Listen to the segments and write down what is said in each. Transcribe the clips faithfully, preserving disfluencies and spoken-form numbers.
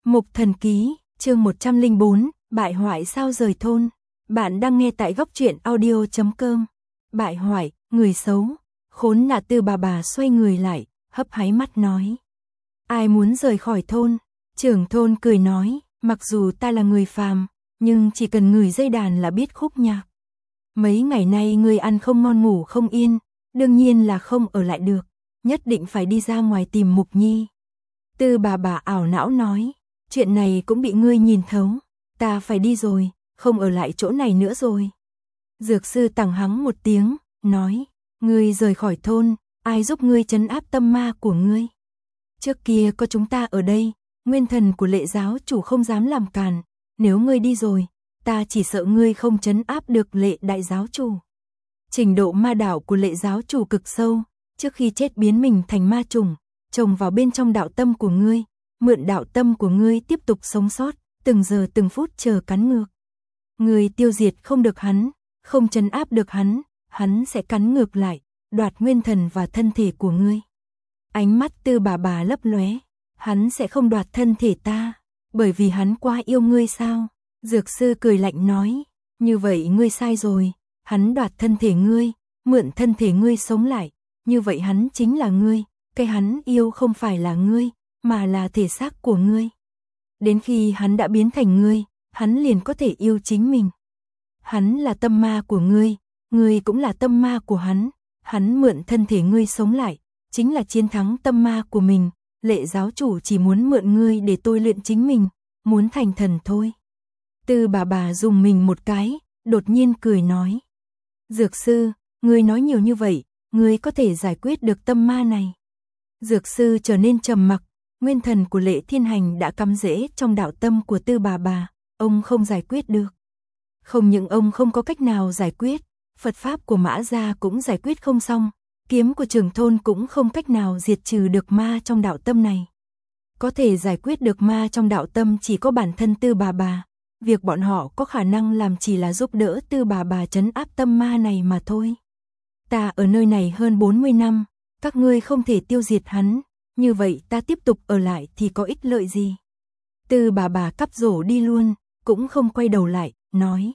Mục Thần Ký, chương một trăm lẻ bốn, bại hoại sao rời thôn. Bạn đang nghe tại góc truyện audio chấm com. Bại hoại, người xấu, khốn nạn. Tư bà bà xoay người lại, hấp háy mắt nói. Ai muốn rời khỏi thôn? Trưởng thôn cười nói, mặc dù ta là người phàm, nhưng chỉ cần ngửi dây đàn là biết khúc nhạc. Mấy ngày nay ngươi ăn không ngon ngủ không yên, đương nhiên là không ở lại được, nhất định phải đi ra ngoài tìm Mục Nhi. Tư bà bà ảo não nói, chuyện này cũng bị ngươi nhìn thấu, ta phải đi rồi, không ở lại chỗ này nữa rồi. Dược sư tằng hắng một tiếng, nói, ngươi rời khỏi thôn, ai giúp ngươi trấn áp tâm ma của ngươi? Trước kia có chúng ta ở đây, nguyên thần của Lệ giáo chủ không dám làm càn, nếu ngươi đi rồi, ta chỉ sợ ngươi không trấn áp được Lệ đại giáo chủ. Trình độ ma đạo của Lệ giáo chủ cực sâu, trước khi chết biến mình thành ma trùng, trồng vào bên trong đạo tâm của ngươi, mượn đạo tâm của ngươi tiếp tục sống sót, từng giờ từng phút chờ cắn ngược. Ngươi tiêu diệt không được hắn, không trấn áp được hắn, hắn sẽ cắn ngược lại, đoạt nguyên thần và thân thể của ngươi. Ánh mắt Tư bà bà lấp lóe, hắn sẽ không đoạt thân thể ta, bởi vì hắn quá yêu ngươi sao? Dược sư cười lạnh nói, như vậy ngươi sai rồi, hắn đoạt thân thể ngươi, mượn thân thể ngươi sống lại, như vậy hắn chính là ngươi, cái hắn yêu không phải là ngươi, mà là thể xác của ngươi. Đến khi hắn đã biến thành ngươi, hắn liền có thể yêu chính mình. Hắn là tâm ma của ngươi, ngươi cũng là tâm ma của hắn, hắn mượn thân thể ngươi sống lại, chính là chiến thắng tâm ma của mình. Lệ giáo chủ chỉ muốn mượn ngươi để tôi luyện chính mình, muốn thành thần thôi. Tư bà bà dùng mình một cái, đột nhiên cười nói. Dược sư, ngươi nói nhiều như vậy, ngươi có thể giải quyết được tâm ma này. Dược sư trở nên trầm mặc, nguyên thần của Lệ Thiên Hành đã cắm rễ trong đạo tâm của Tư bà bà, ông không giải quyết được. Không những ông không có cách nào giải quyết, Phật Pháp của Mã Gia cũng giải quyết không xong, kiếm của Trưởng thôn cũng không cách nào diệt trừ được ma trong đạo tâm này. Có thể giải quyết được ma trong đạo tâm chỉ có bản thân Tư bà bà, việc bọn họ có khả năng làm chỉ là giúp đỡ Tư bà bà trấn áp tâm ma này mà thôi. Ta ở nơi này hơn bốn mươi năm, các ngươi không thể tiêu diệt hắn, như vậy ta tiếp tục ở lại thì có ích lợi gì? Tư bà bà cắp rổ đi luôn, cũng không quay đầu lại, nói.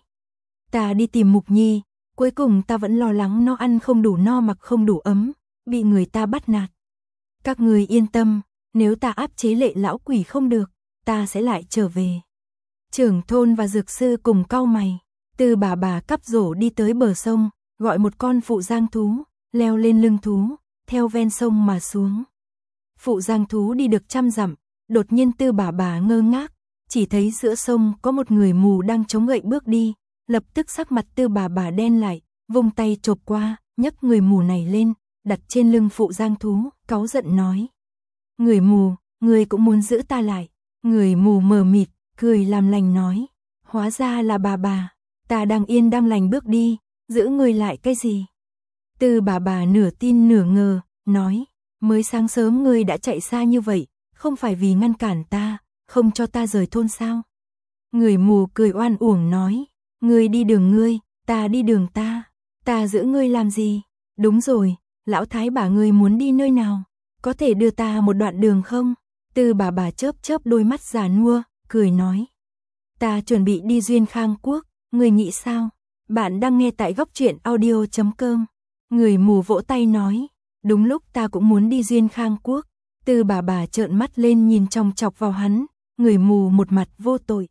Ta đi tìm Mục Nhi, cuối cùng ta vẫn lo lắng nó ăn không đủ no mặc không đủ ấm, bị người ta bắt nạt. Các ngươi yên tâm, nếu ta áp chế Lệ lão quỷ không được, ta sẽ lại trở về. Trưởng thôn và dược sư cùng cau mày, Tư bà bà cắp rổ đi tới bờ sông, gọi một con phụ giang thú, leo lên lưng thú, theo ven sông mà xuống. Phụ giang thú đi được trăm dặm, đột nhiên Tư bà bà ngơ ngác, chỉ thấy giữa sông có một người mù đang chống gậy bước đi, lập tức sắc mặt Tư bà bà đen lại, vung tay chộp qua, nhấc người mù này lên, đặt trên lưng phụ giang thú, cáu giận nói. Người mù, người cũng muốn giữ ta lại. Người mù mờ mịt, cười làm lành nói. Hóa ra là bà bà, ta đang yên đang lành bước đi, giữ người lại cái gì? Tư bà bà nửa tin nửa ngờ, nói. Mới sáng sớm ngươi đã chạy xa như vậy, không phải vì ngăn cản ta, không cho ta rời thôn sao? Người mù cười oan uổng nói. Ngươi đi đường ngươi, ta đi đường ta, ta giữ ngươi làm gì? Đúng rồi, lão thái bà ngươi muốn đi nơi nào? Có thể đưa ta một đoạn đường không? Tư bà bà chớp chớp đôi mắt già nua, cười nói. Ta chuẩn bị đi Duyên Khang Quốc, ngươi nghĩ sao? Bạn đang nghe tại góc truyện audio chấm com. Người mù vỗ tay nói. Đúng lúc ta cũng muốn đi Duyên Khang Quốc. Tư bà bà trợn mắt lên nhìn chòng chọc vào hắn, người mù một mặt vô tội.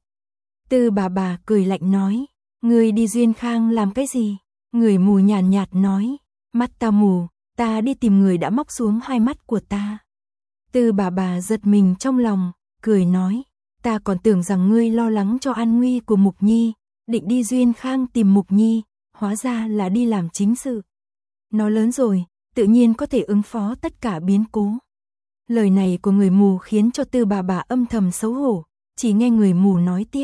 Tư bà bà cười lạnh nói. Ngươi đi Duyên Khang làm cái gì? Người mù nhàn nhạt nói. Mắt ta mù, ta đi tìm người đã móc xuống hai mắt của ta. Tư bà bà giật mình trong lòng, cười nói. Ta còn tưởng rằng ngươi lo lắng cho an nguy của Mục Nhi, định đi Duyên Khang tìm Mục Nhi, hóa ra là đi làm chính sự. Nó lớn rồi, tự nhiên có thể ứng phó tất cả biến cố. Lời này của người mù khiến cho Tư bà bà âm thầm xấu hổ, chỉ nghe người mù nói tiếp.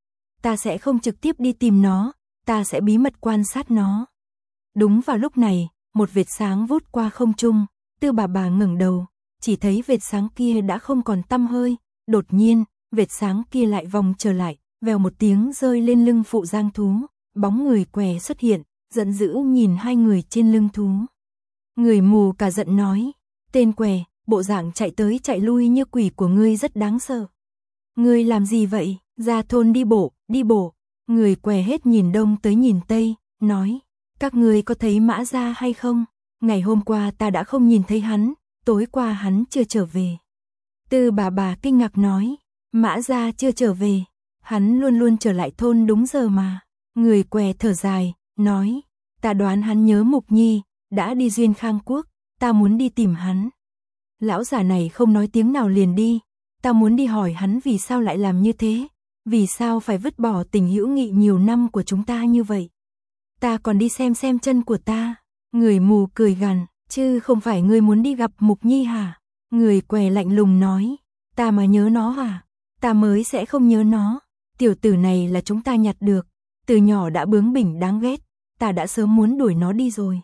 Ta sẽ không trực tiếp đi tìm nó, ta sẽ bí mật quan sát nó. Đúng vào lúc này, một vệt sáng vút qua không trung, Tư bà bà ngẩng đầu, chỉ thấy vệt sáng kia đã không còn tăm hơi, đột nhiên, vệt sáng kia lại vòng trở lại, vèo một tiếng rơi lên lưng phụ giang thú, bóng người què xuất hiện, giận dữ nhìn hai người trên lưng thú. Người mù cả giận nói, tên què, bộ dạng chạy tới chạy lui như quỷ của ngươi rất đáng sợ. Ngươi làm gì vậy? Ra thôn đi bộ, đi bộ. Người què hết nhìn đông tới nhìn tây, nói, các ngươi có thấy Mã Gia hay không? Ngày hôm qua ta đã không nhìn thấy hắn, tối qua hắn chưa trở về. Tư bà bà kinh ngạc nói, Mã Gia chưa trở về, hắn luôn luôn trở lại thôn đúng giờ mà. Người què thở dài, nói, ta đoán hắn nhớ Mục Nhi, đã đi Duyên Khang Quốc, ta muốn đi tìm hắn. Lão già này không nói tiếng nào liền đi, ta muốn đi hỏi hắn vì sao lại làm như thế, vì sao phải vứt bỏ tình hữu nghị nhiều năm của chúng ta như vậy. Ta còn đi xem xem chân của ta. Người mù cười gằn, chứ không phải ngươi muốn đi gặp Mục Nhi hả? Người què lạnh lùng nói, ta mà nhớ nó hả? Ta mới sẽ không nhớ nó. Tiểu tử này là chúng ta nhặt được, từ nhỏ đã bướng bỉnh đáng ghét, ta đã sớm muốn đuổi nó đi rồi.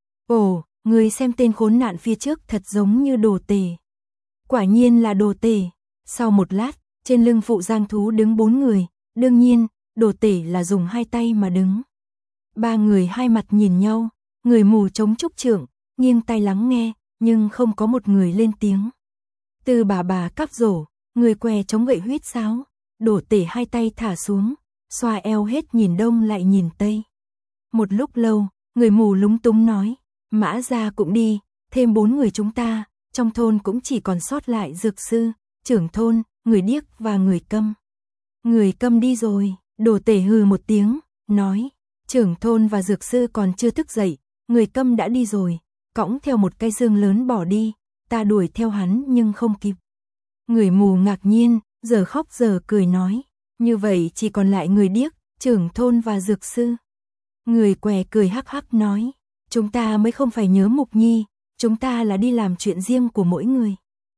Ồ, ngươi xem tên khốn nạn phía trước thật giống như đồ tể. Quả nhiên là đồ tể. Sau một lát, trên lưng phụ giang thú đứng bốn người, đương nhiên, đồ tể là dùng hai tay mà đứng. Ba người hai mặt nhìn nhau, người mù chống trúc trượng, nghiêng tai lắng nghe, nhưng không có một người lên tiếng. Từ bà bà cắp rổ, người què chống gậy huýt sáo, đổ tể hai tay thả xuống, xoa eo hết nhìn đông lại nhìn tây. Một lúc lâu, người mù lúng túng nói, Mã Gia cũng đi, thêm bốn người chúng ta, trong thôn cũng chỉ còn sót lại dược sư, trưởng thôn, người điếc và người câm. Người câm đi rồi, đồ tể hừ một tiếng, nói, trưởng thôn và dược sư còn chưa thức dậy, người câm đã đi rồi, cõng theo một cây dương lớn bỏ đi, ta đuổi theo hắn nhưng không kịp. Người mù ngạc nhiên, giờ khóc giờ cười nói, như vậy chỉ còn lại người điếc, trưởng thôn và dược sư. Người què cười hắc hắc nói, chúng ta mới không phải nhớ Mục Nhi, chúng ta là đi làm chuyện riêng của mỗi người.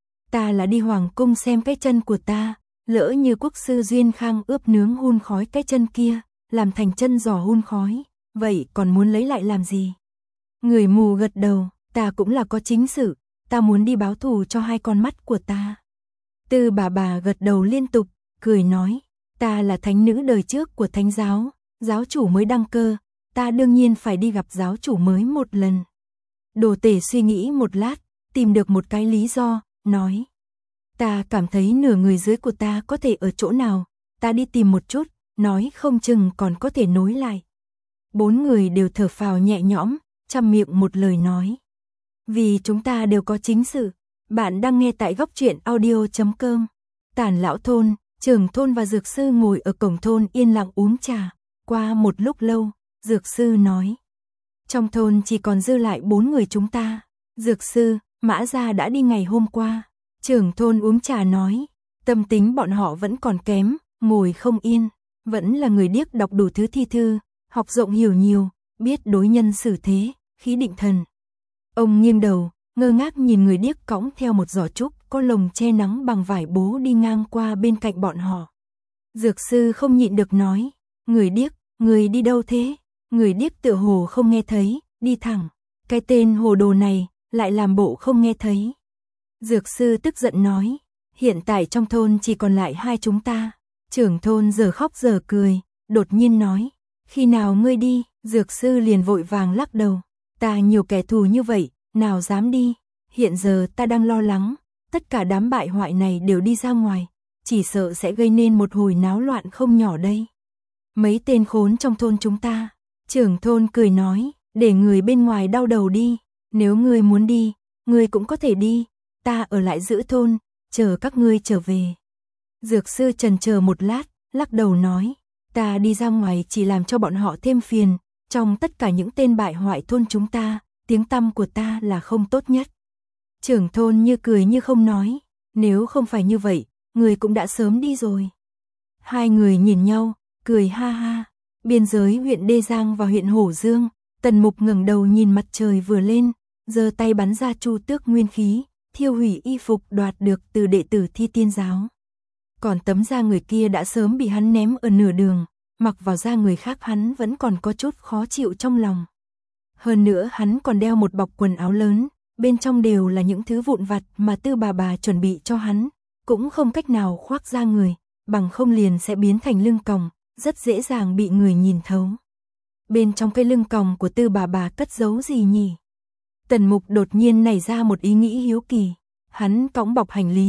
Ta là đi hoàng cung xem cái chân của ta, lỡ như quốc sư Duyên Khang ướp nướng hun khói cái chân kia, làm thành chân giò hun khói, vậy còn muốn lấy lại làm gì? Người mù gật đầu, ta cũng là có chính sự, ta muốn đi báo thù cho hai con mắt của ta. Tư bà bà gật đầu liên tục, cười nói, ta là thánh nữ đời trước của thánh giáo, giáo chủ mới đăng cơ, ta đương nhiên phải đi gặp giáo chủ mới một lần. Đồ tể suy nghĩ một lát, tìm được một cái lý do, nói, ta cảm thấy nửa người dưới của ta có thể ở chỗ nào, ta đi tìm một chút, nói không chừng còn có thể nối lại. Bốn người đều thở phào nhẹ nhõm, chăm miệng một lời nói. Vì chúng ta đều có chính sự. Bạn đang nghe tại góc truyện audio chấm com. Tản lão thôn, trưởng thôn và dược sư ngồi ở cổng thôn yên lặng uống trà. Qua một lúc lâu, dược sư nói, trong thôn chỉ còn dư lại bốn người chúng ta. Dược sư, Mã Gia đã đi ngày hôm qua. Trưởng thôn uống trà nói, tâm tính bọn họ vẫn còn kém, ngồi không yên, vẫn là người điếc đọc đủ thứ thi thư, học rộng hiểu nhiều, biết đối nhân xử thế, khí định thần. Ông nghiêng đầu, ngơ ngác nhìn người điếc cõng theo một giỏ trúc có lồng che nắng bằng vải bố đi ngang qua bên cạnh bọn họ. Dược sư không nhịn được nói, người điếc, người đi đâu thế? Người điếc tựa hồ không nghe thấy, đi thẳng. Cái tên hồ đồ này, lại làm bộ không nghe thấy. Dược sư tức giận nói, hiện tại trong thôn chỉ còn lại hai chúng ta. Trưởng thôn giờ khóc giờ cười, đột nhiên nói, khi nào ngươi đi? Dược sư liền vội vàng lắc đầu, ta nhiều kẻ thù như vậy, nào dám đi? Hiện giờ ta đang lo lắng, tất cả đám bại hoại này đều đi ra ngoài, chỉ sợ sẽ gây nên một hồi náo loạn không nhỏ đây. Mấy tên khốn trong thôn chúng ta. Trưởng thôn cười nói, để người bên ngoài đau đầu đi, nếu ngươi muốn đi, ngươi cũng có thể đi, ta ở lại giữ thôn, chờ các ngươi trở về. Dược sư chần chờ một lát, lắc đầu nói, ta đi ra ngoài chỉ làm cho bọn họ thêm phiền, trong tất cả những tên bại hoại thôn chúng ta, tiếng tăm của ta là không tốt nhất. Trưởng thôn như cười như không nói, nếu không phải như vậy, người cũng đã sớm đi rồi. Hai người nhìn nhau, cười ha ha. Biên giới huyện Đê Giang và huyện Hổ Dương, Tần Mục ngẩng đầu nhìn mặt trời vừa lên, giơ tay bắn ra chu tước nguyên khí, thiêu hủy y phục đoạt được từ đệ tử Thi Tiên giáo. Còn tấm da người kia đã sớm bị hắn ném ở nửa đường, mặc vào da người khác hắn vẫn còn có chút khó chịu trong lòng. Hơn nữa hắn còn đeo một bọc quần áo lớn, bên trong đều là những thứ vụn vặt mà Tư bà bà chuẩn bị cho hắn, cũng không cách nào khoác da người, bằng không liền sẽ biến thành lưng còng, rất dễ dàng bị người nhìn thấu. Bên trong cái lưng còng của Tư bà bà cất giấu gì nhỉ? Tần Mục đột nhiên nảy ra một ý nghĩ hiếu kỳ. Hắn cõng bọc hành lý,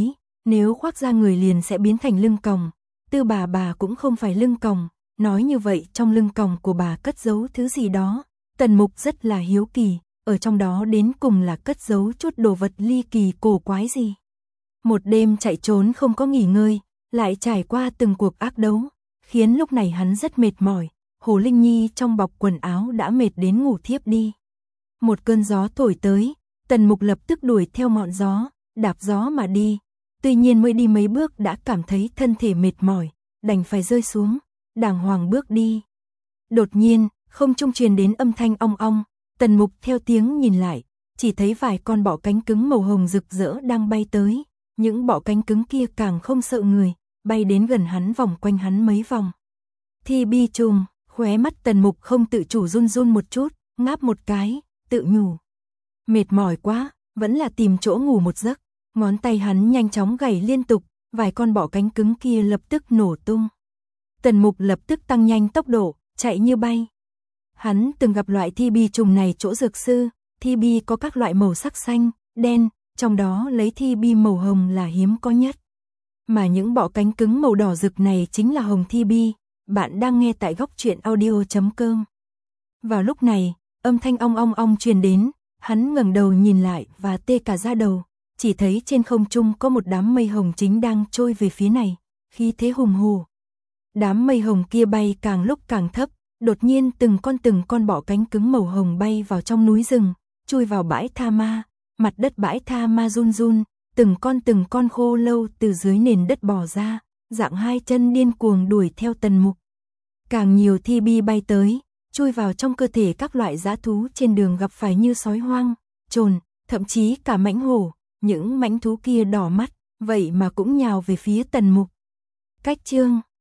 nếu khoác ra người liền sẽ biến thành lưng còng. Tư bà bà cũng không phải lưng còng, nói như vậy trong lưng còng của bà cất giấu thứ gì đó. Tần Mục rất là hiếu kỳ, ở trong đó đến cùng là cất giấu chút đồ vật ly kỳ cổ quái gì. Một đêm chạy trốn không có nghỉ ngơi, lại trải qua từng cuộc ác đấu, khiến lúc này hắn rất mệt mỏi. Hồ Linh Nhi trong bọc quần áo đã mệt đến ngủ thiếp đi. Một cơn gió thổi tới, Tần Mục lập tức đuổi theo ngọn gió, đạp gió mà đi. Tuy nhiên mới đi mấy bước đã cảm thấy thân thể mệt mỏi, đành phải rơi xuống, đàng hoàng bước đi. Đột nhiên, không trung truyền đến âm thanh ong ong, Tần Mục theo tiếng nhìn lại, chỉ thấy vài con bọ cánh cứng màu hồng rực rỡ đang bay tới. Những bọ cánh cứng kia càng không sợ người, bay đến gần hắn vòng quanh hắn mấy vòng. Thi bi trùng, khóe mắt Tần Mục không tự chủ run run một chút, ngáp một cái, tự nhủ. Mệt mỏi quá, vẫn là tìm chỗ ngủ một giấc. Ngón tay hắn nhanh chóng gảy liên tục, vài con bọ cánh cứng kia lập tức nổ tung. Tần Mục lập tức tăng nhanh tốc độ, chạy như bay. Hắn từng gặp loại thi bi trùng này chỗ dược sư, thi bi có các loại màu sắc xanh, đen, trong đó lấy thi bi màu hồng là hiếm có nhất. Mà những bọ cánh cứng màu đỏ rực này chính là hồng thi bi. Bạn đang nghe tại góc truyện audio chấm com. Vào lúc này, âm thanh ong ong ong truyền đến, hắn ngẩng đầu nhìn lại và tê cả da đầu, chỉ thấy trên không trung có một đám mây hồng chính đang trôi về phía này, khí thế hùng hổ. Đám mây hồng kia bay càng lúc càng thấp, đột nhiên từng con từng con bọ cánh cứng màu hồng bay vào trong núi rừng, chui vào bãi tha ma, mặt đất bãi tha ma run run, từng con từng con khô lâu từ dưới nền đất bò ra, dạng hai chân điên cuồng đuổi theo Tần Mục. Càng nhiều thi bi bay tới, chui vào trong cơ thể các loại dã thú trên đường gặp phải như sói hoang, trồn, thậm chí cả mãnh hổ. Những mãnh thú kia đỏ mắt, vậy mà cũng nhào về phía Tần Mục. Cách chương